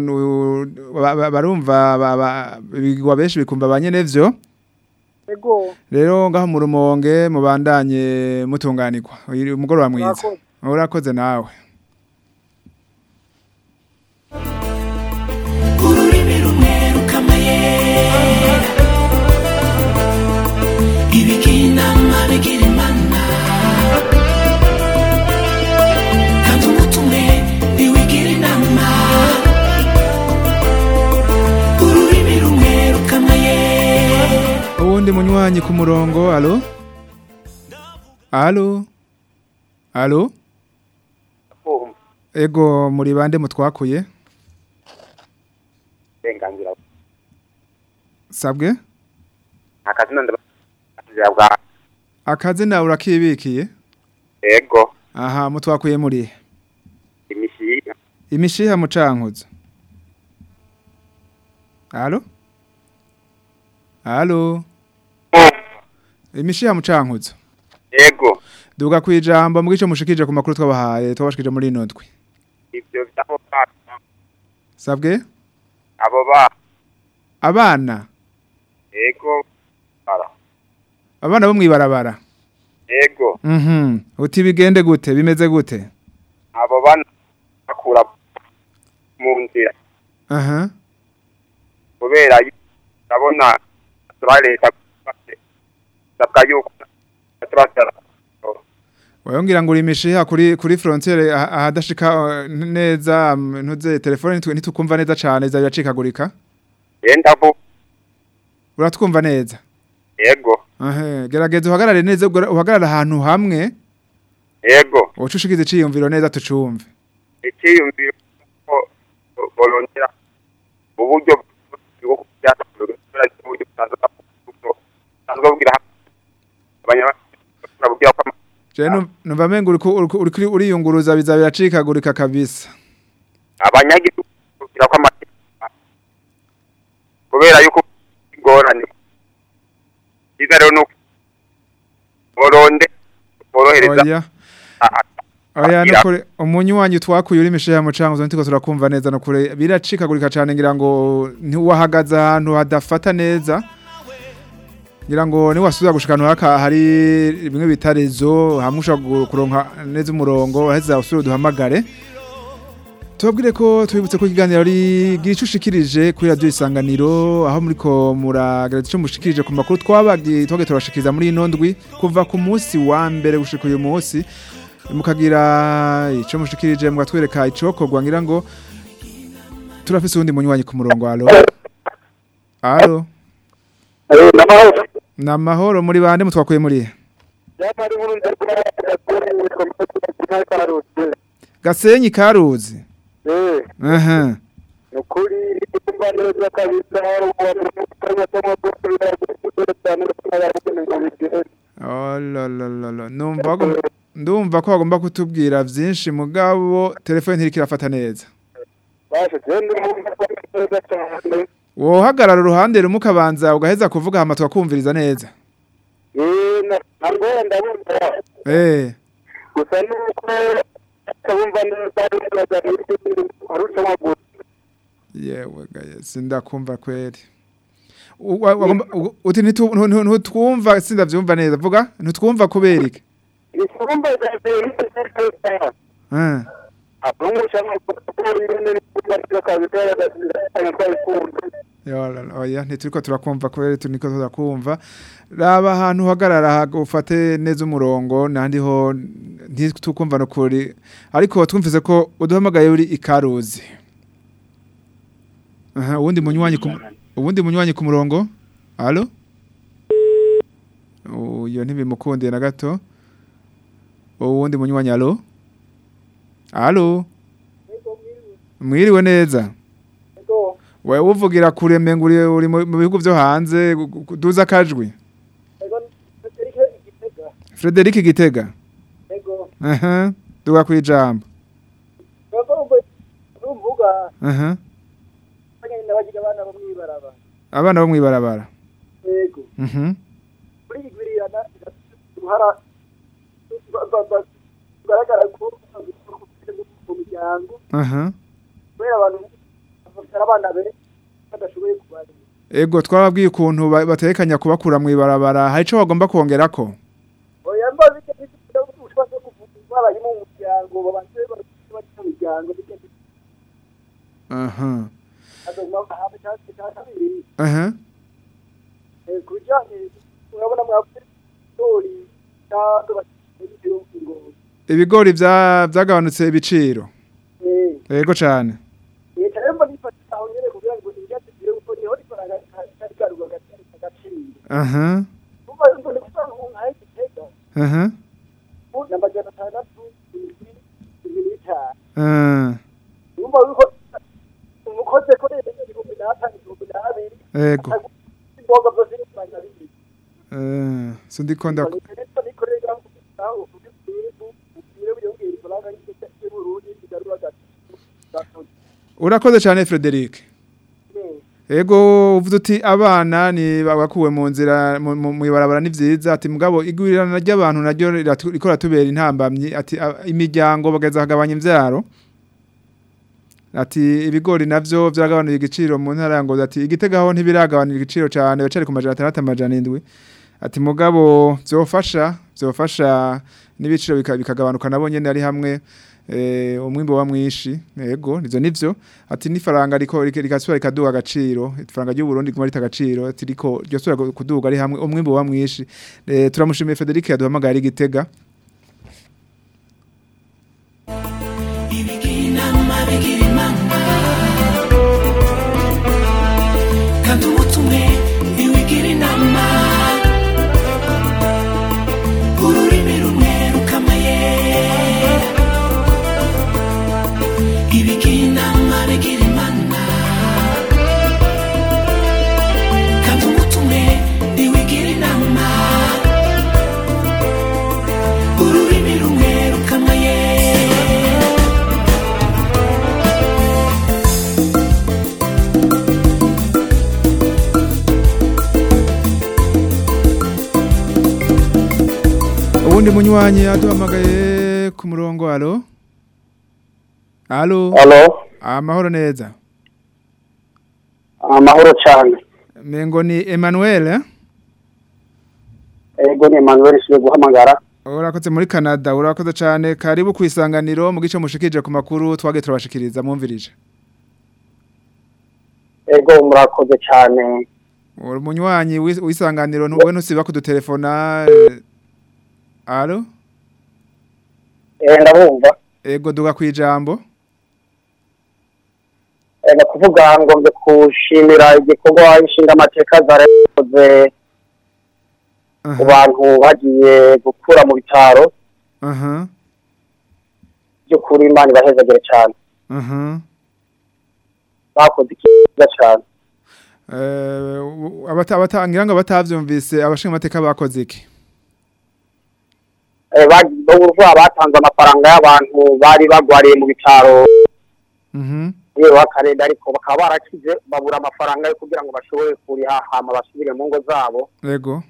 barumva bigwa benshi bikumva banyenevyo. Yego. Rero ngaho mu Rumonge mubandanye mutunganirwa. Umugoroba mwiza. Urakoze nawe. Ururimi rumwe munywanyi ku murongo. Allo? Allo? Allo? Ego muri bande mutwakuye? Benganzira. Sabwe? Akazina ndabwa. Akazina urakibikiye? Ego. Aha mutwakuye muri. Imishiha. Imishiha mucankuzo. Allo? Allo? Imishiha mucankuzo. Ego. Duga kwijambo mugico mushikije ku makuru twabahaye twabashikije muri notwe. Ibyo byabo bana. Sabwe? Abo ba. Abana. Ego. Ara. Abana bo mwibarabara. Ego. Uti bigende gute bimeze gute? Abo bana bakura mu nzira. Aha. Kubera ndabona turareta sabwayuko turasara. Wayongira ngo urimishiha kuri frontiere ahadashika neza ntuze telefone ntitukumva neza cyane zabiracikagurika. Yenda bo. Uratwumva neza? Yego. Gerageza uhagarare neza uhagarara ahantu hamwe. Yego. Ucushikize ciyumviro neza tucumve. Iciyumviro ko volontaire uburyo bwo kujyana uburyo bw'abanyabwira abanyabwira ko numva mengo uriyunguruza bizabiracikagurika kabisa. Abanyagihugu kugira ko kubera yuko igorane izaro no boronde borohereza aya nukuri umunywanyi twakuye uri mishiha mucanguzo ntiko turakumva neza no kure biracikagurika cyane ngira ngo ntiwahagaza ahantu hadafata neza ngira ngo ni wasubiza gushikana haka hari bimwe bitarezo hamusha kuronka neza umurongo heza usuru duhamagare tubwire ko tubibutse ko ikiganiro ari gicushikirije kuri radio Isanganiro aho muriko muragaragaza cyo mushikirije ku makuru twabagi turashikiriza muri inondwi kuva ku munsi wa mbere gushika uyu munsi mukagira ico mushikirije mugatwereka icokorwa ngira ngo turafise undi munywanyi ku murongo. Allo namahoro muri bande mutwakuye muri Gasenyi Karuzi. Nukuri neza kabisa ndumva ko bagomba kutubwira vyinshi mugabo telefone ntirikirafata neza. Wohagarara uruhande rumwe ukabanza ugaheza kuvuga hama twakumviriza neza. Gusa nuko kabumva neza yewe gaye sindakumva kweli. Uti ntitwumva sindavyumva neza vuga ntitwumva kubera iki? Isumba oya ntituriko turakumva kubera tuniko turakumva raba ahantu uhagarara ufate neza umurongo nandiho ntitukumva no kuri ariko twumvise ko uduhamagaye uri Ikaruzi. Ubundi munywanyi ku murongo. Allo? Uyo ntibimukundiye na gato. Ubundi munywanyi allo? Allo? Mwiriwe neza. Wewe uvugira kure menguri uri mu bihugu byo hanze duza kajwi. Frederic Gitega. Ego. Duga kwijambo. Abana bo mwibarabara. Ego. Kuri igwiriyana uruhara garagara ko mu miryango. Kubera abantu abana be badashoboye kubana. Ego twababwiye ukuntu batekanya kubakura mwibarabara hari ico bagomba kongerako. Oya mbazi ko ushobora kuvuga abaye mu muryango babanze bari mu miryango bikende. Kujanye urabona mwaburi ibigori byagabanutse ibiciro. Yego cyane. n'amajana 6 Urumva yuko umukoze ko rero igihumbi n'abiri yego imboga zose n'ibanga bibiri sindikunda Urakoze cyane Frederic Ego uvuze uti abana ni bakuwe mu nzira mu ibarabara ni vyiza ati mugabo igwirirana ry'abantu naryo rikora tubera intambamyi ati imiryango bageza kagabanya imvyaro ati ibigori navyo vyagabanuye igiciro mu ntara ngo ati igitegaho ntibiragabanira igiciro cyane bacari ku majana 6 ati mugabo vyofasha n'ibiciro bikagabanuka nabo nyene ari hamwe umwimbo wa mwishi yego nivyo ati nifaranga rikasubira rikaduga agaciro ifaranga ry'u Burundi kuma rita agaciro ati riko ryosubira kuduga ari hamwe umwimbo wa mwishi turamushimiye Frederic yaduhamagara igitega Ubundi munywanyi aduhamagaye ku murongo alo amahoro neza amahoro cyane mengo ni Emmanuel Ego ni Emmanuel sibe guhamagara Urakoze muri Canada urakoze cyane karibu kwisanganiro mu gice mushikije ku makuru twage turabashikiriza mwumvirije Ego murakoze cyane Uri munywanyi wisanganiro ntuwe ntusiba kudutelefona Alo ndabumva Ego duga kwijambo kuvuga ngo mbe kushimira igikorwa inshinga amateka zarekoze abantu bagiye gukura mu bitaro byo kuri Imana bahezagire cyane bakoze ikiza cyane abatangira ngo batavyumvise abashinga amateka bakoze iki batanze amafaranga y'abantu bari bagwariye mu bitaro bakarenda ariko bakaba barakize babura amafaranga yo kugira ngo bashobore kuriha hama basubire mu ngo zabo yego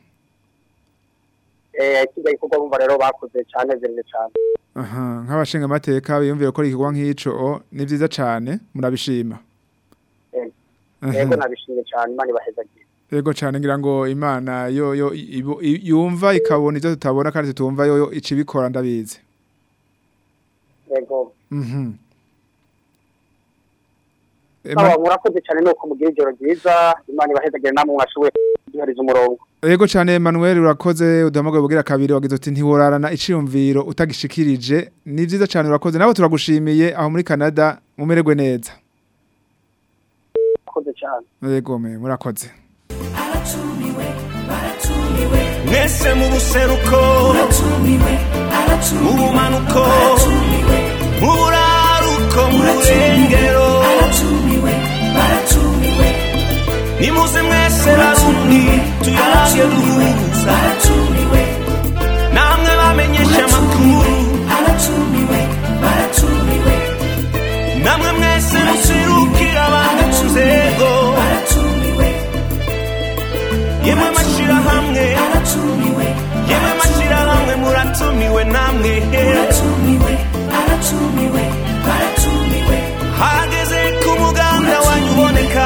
ikiga gikorwa bumva rero bakoze cyane zirinde cyane nk'abashinga amateka biyumvira ko igikorwa nk'ico ni vyiza cyane murabishima yego nabishimye cyane Imana ibahezagiye yego cyane ngira ngo Imana yo yumva ikabona ivyo tutabona kandi tutumva yo icibikora ndabizi yego murakoze cyane nuko mugira ijoro ryiza Imana ibahezagiye namwe mwashoboye kuduhariza umurongo yego cyane Emmanuel urakoze uduhamagaye bugira kabiri wagize uti ntiworarana iciyumviro utagishikirije ni vyiza cyane urakoze nabo turagushimiye aho muri Canada mumererwe neza murakoze cyane yego murakoze mwese mu buseruko mu bumanuko mu buraruko mu burengero nimuze mwese barundi tuyage duhuza namwe bamenyesha amakuru namwe mwese musirukira abandi mu nzego yemwe mashirahamwe yemwe mashirahamwe muratumiwe namwe hageze ku muganda wanyu uboneka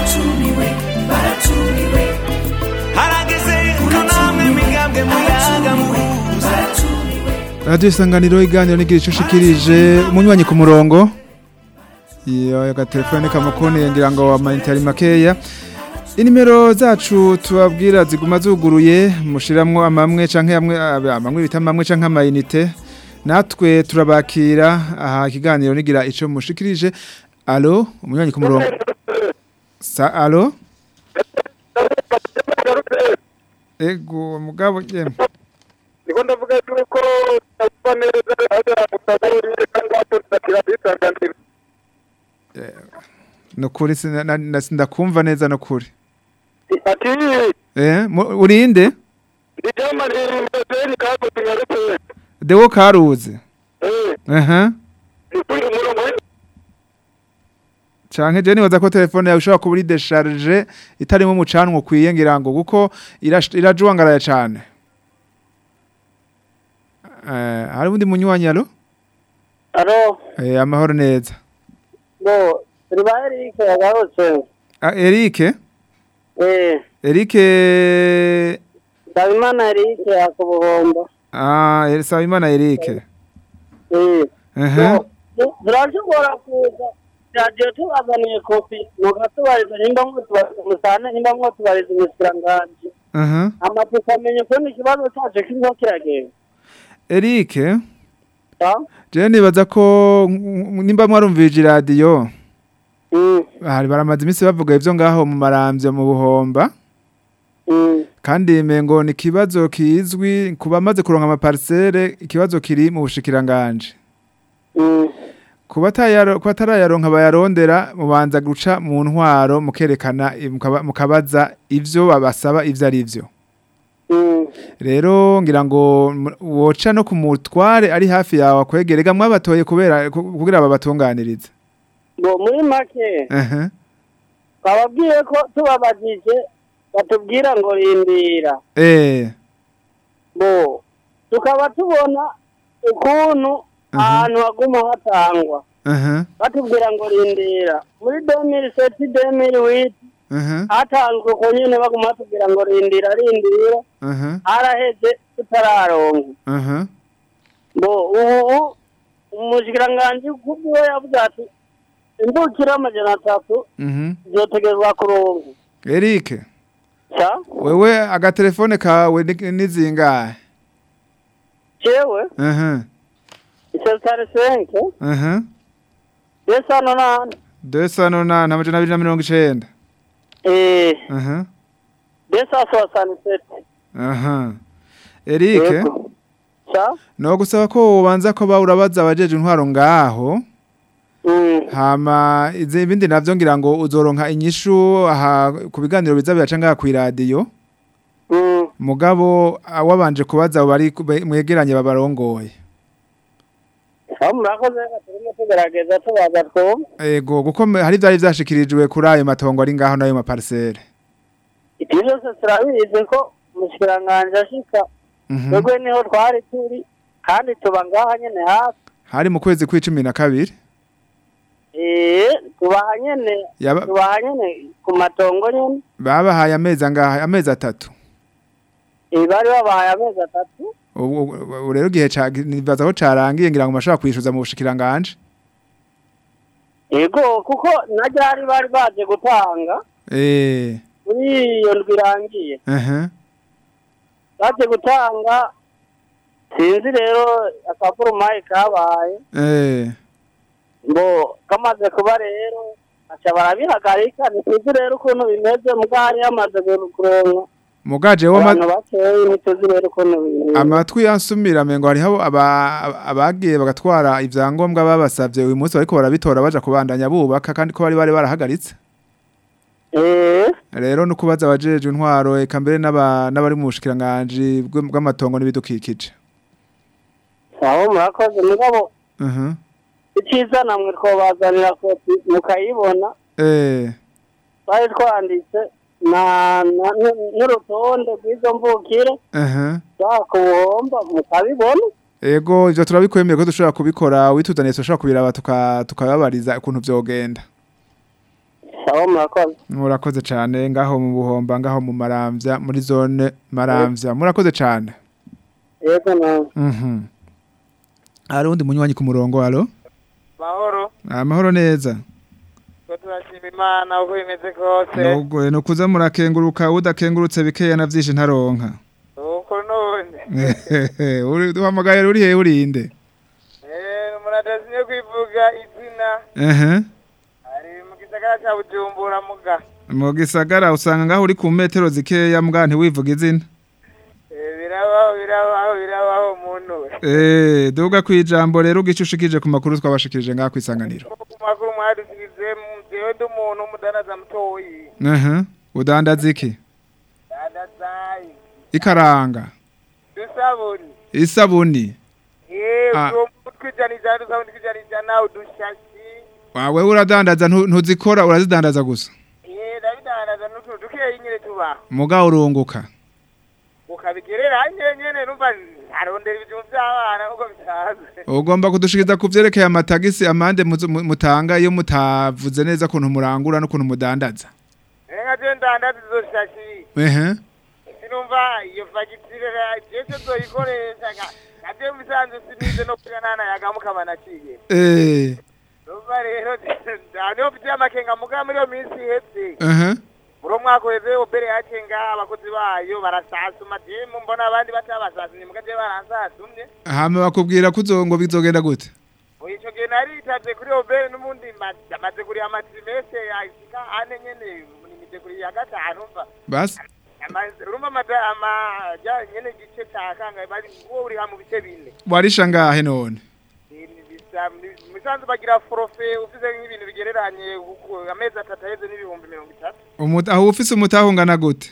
harageze ko namwe migambwe muyaga muhuza Radio Isanganiro iganiro nigira icushikirije umunywanyi ku murongo iyo telefone kamukone ngira ngo amayinite makeya inimero zacu tubabwira ziguma zuguruye mushiramwo amamwe canke amamwe bita amamwe canke amayinite natwe turabakira aha kiganiro nigira ico mushikirije allo umunywanyi ku murongo allo Ego mugabo yemwe Iko ndavuga yuko ndabona neza aho mutabonye kandi watorera bisanganira. No kuri ndakumva neza no kuri. Ati urinde? Ijama ni mbere kako tingaretse. Dewo karuze. Canke je nibaza ko telefone yawe ushobora kuba iri décharge itarimo umucanwa ukwiye ngira ngo kuko irajuwangaraye cyane. Hari undi munywanyi alo? Alo. Amahoro neza. Bo, riba Eric yagarutse. Eric? Eric Sabimana Eric yakubuhomba. Sabimana Eric. Turashobora kuza radio tubazaniye kopi mugatubariza nimba musane nimba mwotubariza umusiranganje amatuka amenye ko ikibazo cyaje kirimo kiragenda Eric je nibaza ko nimba mwarumvije radio hari baramaze imisi bavuga ivyo ngaho mu maramvya mu buhomba kandi mengo ni kibazo kizwi kuba maze kuronka ama parcelle ikibazo kiri mu bushikiranganje kubatarayaronka bayarondera mubanza guca mu ntwaro mukerekana mukabaza ivyo babasaba ivyo ari vyo rero ngira ngo woca no kumutware ari hafi yawe kwegerega mwabatoye kugira babatunganirize bo muri make bababwiye ko tubabajije batubwira ngo rindira bo tukaba tubona ukuntu ahantu haguma hatangwa batubwira ngo rindira muri 2007 hatanzwe ko nyine baguma batubwira ngo rindira haraheze tutararonka bo ubu umushikiranganje kubwo yavuze ati imbukira amajana 3 zotegerezwa kuronka Eric wewe agatelefone kawe nizingahe Chewe Isesare senke Desano na amajana 290 Eric no gusaba ko ubanza ko bawurabaza abajeje intwaro ngaho hama ibindi navyo ngira ngo uzoronka inyishu aha ku biganiro biza byaca ngaha ku radio mugabo wabanje kubaza bari mwegeranye babarongoye murakoze turimo tugerageza tubaza two ego guko hari byari byashikirijwe kuri ayo matongo ari ngaho nayo maparcelle ibyo byose turabizi ko mushikiranganje ashika twebwe niho twari turi kandi tuba ngaha nyene hafi hari mu kwezi kwa12 tubaha nyene ku matongo nyene babahaye amezi angahe amezi 3 bari babahaye amezi 3 rero gihe nibaza ko carangiye ngira ngo mashaka kwishuza mu bushikiranganje yego kuko najari bari baje gutanga muri iyo ndwirangiye baje gutanga sinzi rero akafurumaye kabaye bo kamaze kuba rero acha barabihagarika ntizi rero ukuntu bimeze mugari yamaze kuronka mugaje amatwi yansumira mengo hariho abagiye bagatwara ivyangombwa babasavye uyu munsi bariko barabitora baja kubandanya bubaka kandi ko bari barahagaritse rero no kubaza abajeje intwaro eka mbere n'abari mu bushikiranganje bw'amatongo n'ibidukikije aho murakoze mugabo iciza namwe twabazanira kopi mukayibona bari twanditse n'urutonde rw'izo mvukire kubuhomba mukabibona ego ivyo turabikwemeye ko dushobora kubikora wituzaniye dushobora kubiraba tukababariza ukuntu vyogenda sawa murakoze cyane ngaho mu buhomba ngaho mu maramvya muri zone maramvya murakoze cyane yego nawe hari undi munywanyi ku murongo alo amahoro neza turashima Imana uko bimeze kose no kuza murakenguruka udakengurutse bikeya na vyinshi ntaronka uko none uri duhamagaye uri he urinde muradaziye kwivuga izina ari mu gisagara cya Bujumbura mu gisagara usanga ngaho uri ku metero zikeya mbwa ntiwivuga izina biraba birabaho muntu. Duga kwijambo rero ugicushikije ku makuru twabashikirije ngaho kwisanganiro. Ku makuru mwadusigize jewe ndi umuntu umudandaza mutoyi. Udandaza iki? Dandaza ikaranga. Isabuni. Twijana udushashi. Wawe uradandaza ntuzikora urazidandaza gusa. Ndabidandaza n'utuntu dukeyi nyine tuba. Muga urunguka. Ukabigerera nyene numva arondera ibintu by'abana uko bitaze. Ugomba kudushikiza kuvyerekeye amatagisi amande mutanga iyo mutavuze neza kuntu murangura no kuntu mudandaza. Je ndandaza izoshashi. Sinumva iyo fagitire jeje zoyikoresha ate misanzu sinize no kuganana yagamuka banaciye. Numva rero ndano bya makenga muga muri yo minsi hetse. Buro mwakoze obere yacenga abakozi bayo barasasuma je mbona abandi batabasasumye mugaje baransasumye. Hama bakubwira kuzongo bizogenda gute? Oyico ge nari itaze kuri obere n'umundi maze kuri amatrimese yashika ane nyene nimite kuri ya gatanu mva. Bas. Urumva madama ja nyene gice takanga bari uwo uri mu bice bine. Warisha ngahe none? Misanzu bagira forofe ufise nk'ibintu bigereranye amezi 3 heze n'ibihumbi 30. Aho ufise umutahungana gute?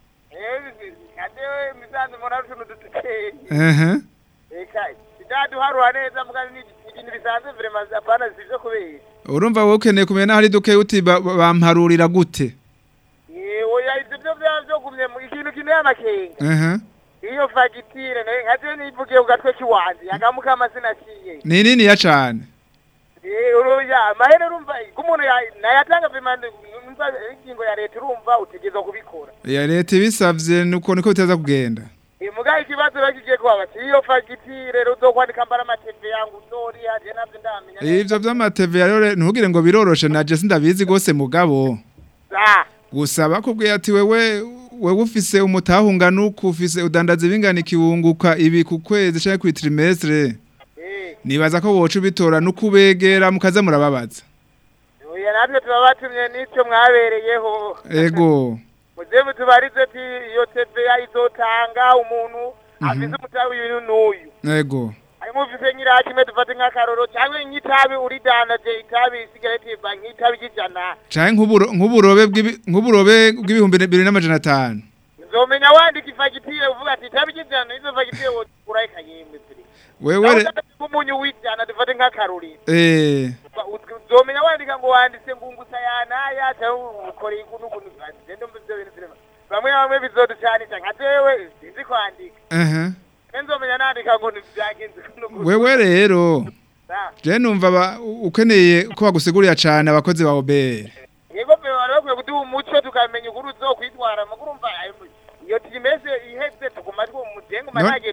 Kadewe misanzu morarusho n'uduteke. Eka sidadu haruha neza mugani n'ibintu bisanzwe vraiment apana sivyo kubera. Urumva wowe ukeneye kumenya hari duke uti bamparurira gute? Oya ibyo byo gumye mu ikintu kintu y'amakenga. Iyo fagitire nkaje nivugiye ugatwe kiwanzi yagamuka amazina ciye. Ni nini ya cyane? Uruya mahere rumva kumuntu nayatanga vimande numva ingingo ya leta urumva utegeza kubikora. Ya leta ibisavye nuko niko bitaza kugenda. Mugaye kibazo bakigiye kwa bati iyo fagitire rero uzokwandika mbara amateve yangu sori haje navyo ndamenya. Ivyo vy'amateve rero ntugire ngo biroroshe naje sindabizi gose mugabo. Gusa bakubwiye ati wewe ufise umutahungana uko ufise udandaza ibingana ikiwunguka ibi ku kwezi cyangwa ku trimestre. Nibaza ko wocu bitora nukubegera mukaza murababaza. Oya natwe tubabatumye n'icyo mwabereyeho. Ego. Muze tubarize ati iyo TVA izotanga umuntu afise umutawi ibintu n'uyu. Ego. Mufise nyiraki me dufate nk'akaroro cyangwa nyitabi uridanaje itabi cigarette banki itabi kijana cyangwa nk'uburobe bw'ibihumbi 2500 nzomenya wandika ifagitire uvuga ati itabi kijana izo fagitire urayika yemwe turi wewe umunyu wijana dufate nk'akarori nzomenya wandika ngo wanditse ngungusa yanaya cyangwa ukore ikuntu ndende mbyo bintu bamwe bizoducana cyangwa jewe sinzi kwandika nzomenya nandika ngo nivyagenze wewe rero je numva ukeneye ko bagusigurira cyane abakozi ba obere yego pe barakwiye kuduha umuco tukamenya ukuri uzokwitwara makuru mva iyo timeze iheze tukumatwe mu mudengo manage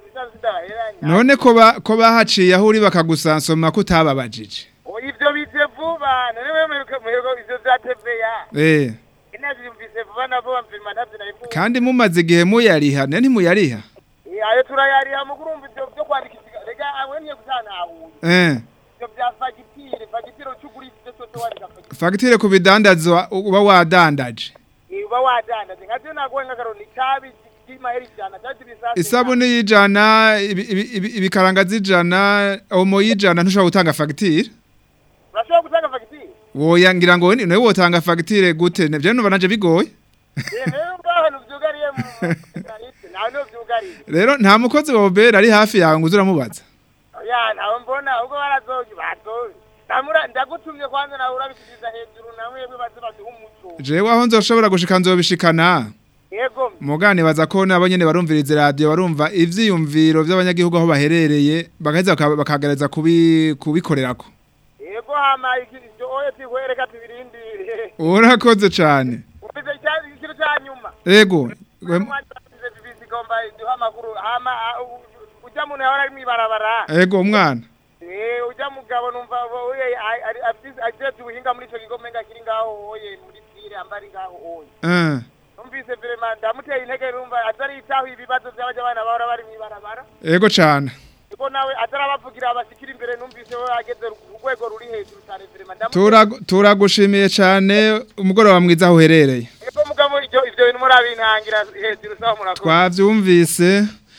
none ko bahaciye aho uri bakagusansoma ko utababajije ivyo bize vuba none wewe ivyo za TVA inavyumvise vuba nabo bamvima ntavyo narifuza kandi mumaze igihe muyariha none ntimuyariha ayo turayariha mukurumva ivyo byo kwandikisha rega awenye gutanahuye ivyo bya fagitire ucugurishije cyo wandika fagitire ku bidandazwa uba wadandaje uba wadandaje nkaje nagoye nk'akaroni cabi kimaheri jana cyaje bisasa isabune y'ijana ibikaranga zijana omo y'ijana ntushobora gutanga fagitire urashobora gutanga fagitire woya ngira ngo nawe wotanga fagitire gute navyo numva naje bigoye rero nta mukozi wa obera ari hafi yawe ngo uzuramubaza ya nawe mbona ubwo barazoje bazoje ndagutumye kwanza nawe urabikiriza hejuru nawe bibaze bati umuco jewe aho nzoshobora gushika nzobishikana yego mugane baza ko nabo nyene barumviriza radio barumva ivyiyumviro by'abanyagihugu aho baherereye bagaheza bakagareza kubikorerako yego hama ikiryo oye twikwereka tubirindire urakoze cyane ubize cyane ikiro cyanyuma yego ujya muntu yahora ari mwibarabara ego umwana ujya mugabo numva afite ubuhinga muri ico kigo menga kiri ngaho oye muri tire ambari ngaho oye numvise vraiment ndamuteye intege numva atari itaho ibibazo by'abaje abana bahora bari mwibarabara ego cyane iko nawe atarabavugira abashikira imbere numvise we ageze urwego ruri hejuru cyane vraiment turagushimiye cyane umugoroba mwiza aho uherereye ego mugabo ivyo bintu murabintangira hejuru saho murakora twavyumvise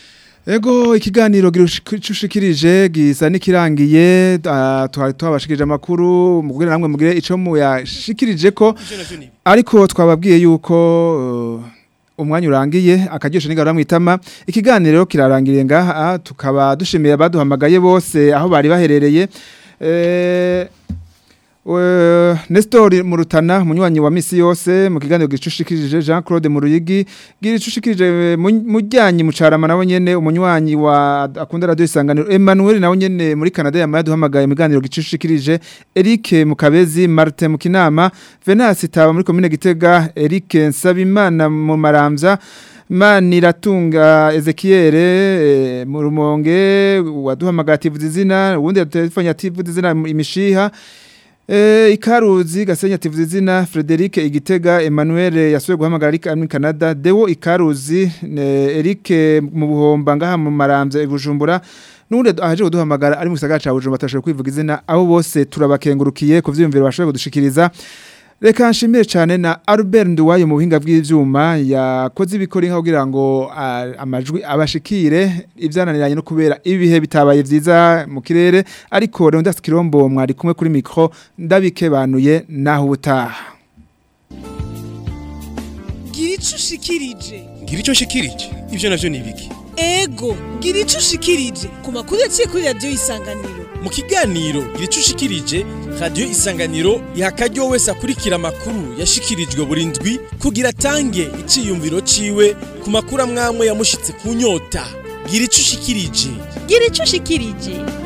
Ego ikiganiro gicushikirije gisa nikirangiye twari twabashikirije amakuru mugire namwe mugire ico muyashikirije ko ariko twababwiye yuko umwanya urangiye akaryoshe n'ingaro mwitama ikiganiro kirarangiriye ngaha tukaba dushimiye abaduhamagaye bose aho bari baherereye Nestor Murutana munywanyi wa misi yose mu kiganiro gicushikirije Jean Claude Muruyigi gicushikirije mujyanyi mucarama nawe nyene umunywanyi wa akunda radio isanganiro Emmanuel nawe nyene muri Canada yamaye duhamagaye mu kiganiro gicushikirije Eric Mukabezi Martin Mukinama Venance Taba muri commune Gitega Eric Nsabimana mu Maramvya Maniratunga Ezekiel mu Rumonge waduhamagaye tivuze izina ubundi telefone tivuze izina imishiha Ikaruzi Gasenya tivuze izina Frederic Igitega Emmanuel yasuye guhamagara ari muri Canada Deo Ikaruzi Eric mu Buhomba ngaha mu Maramvya Bujumbura n'undi aje kuduhamagara ari mu gisagara ca Bujumbura atashoboye kwivuga izina abo bose turabakengurukiye ku vyiyumviro bashoboye kudushikiriza reka nshimire cyane na Albert Nduwayo mu buhinga bw'ivyuma yakoze ibikora kugira ngo amajwi abashikire ivyananiranye no kubera ibihe bitabaye vyiza mu kirere ariko Leonidas Kirombo mwari kumwe kuri micro ndabikebanuye naho ubutaha Girico shikirije ivyo navyo nibiki Ego girico shikirije ku makuru yaciye kuri radio Isanganiro mu kiganiro girico shikirije radio Isanganiro ihakaryo wese akurikira amakuru yashikirijwe burindwi kugira tange iciyumviro ciwe ku makuru amwamwe yamushitse ku nyota girico shikirije